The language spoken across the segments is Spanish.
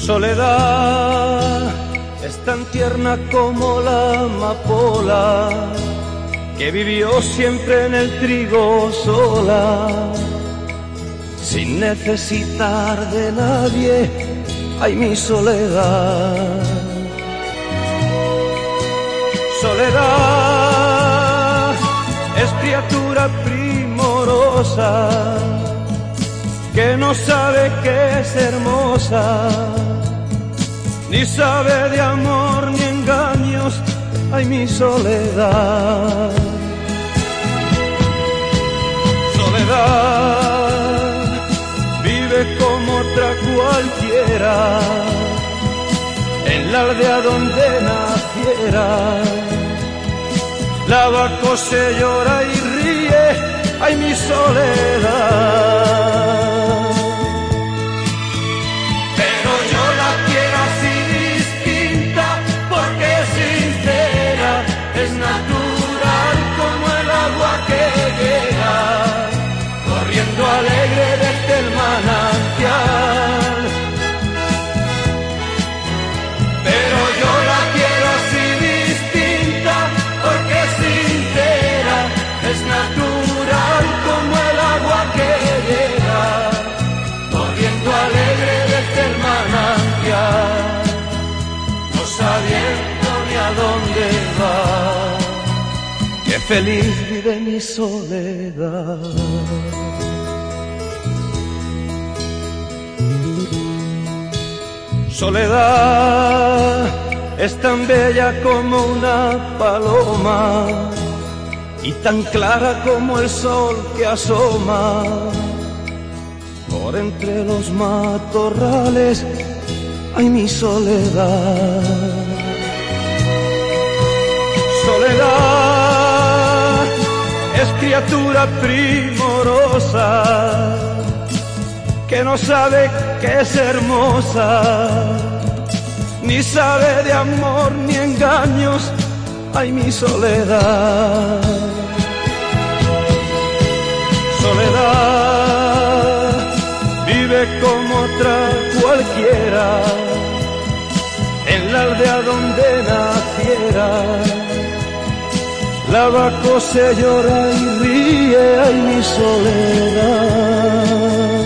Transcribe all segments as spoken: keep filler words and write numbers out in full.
Soledad es tan tierna como la amapola, que vivió siempre en el trigo sola, sin necesitar de nadie. Ay, mi soledad. Soledad es criatura primorosa, que no sabe que es hermosa, ni sabe de amor ni engaños. Ay, mi soledad. Soledad vive como otra cualquiera, en la aldea donde naciera. Lava, cose, llora y ríe. Ay, mi soledad. Es natural como el agua que llega, corriendo alegre desde el manantial. Pero yo la quiero así distinta, porque es sincera. Es natural como el agua que llega, corriendo alegre desde el manantial, no sabiendo ni a dónde va. Qué feliz vive mi soledad. Soledad es tan bella como una paloma, y tan clara como el sol que asoma por entre los matorrales. Ay, mi soledad. Soledad es criatura primorosa, que no sabe que es hermosa, ni sabe de amor ni engaños. Ay, mi soledad. Soledad vive como otra cualquiera, en la aldea donde naciera. Lava, cose, llora y ríe. Ay, mi soledad.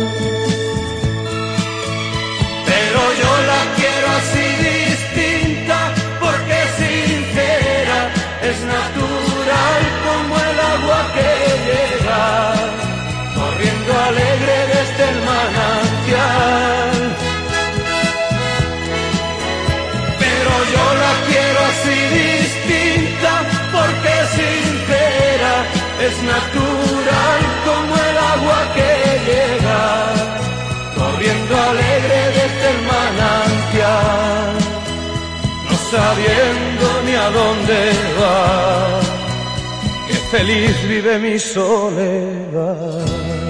Pero yo la quiero así distinta, porque es sincera. Es natural como el agua que llega, corriendo alegre desde el manantial. Pero yo la quiero así distinta, porque es sincera. Es natural como el agua que llega, corriendo alegre desde el manantial, no sabiendo ni a dónde va. Qué feliz vive mi soledad.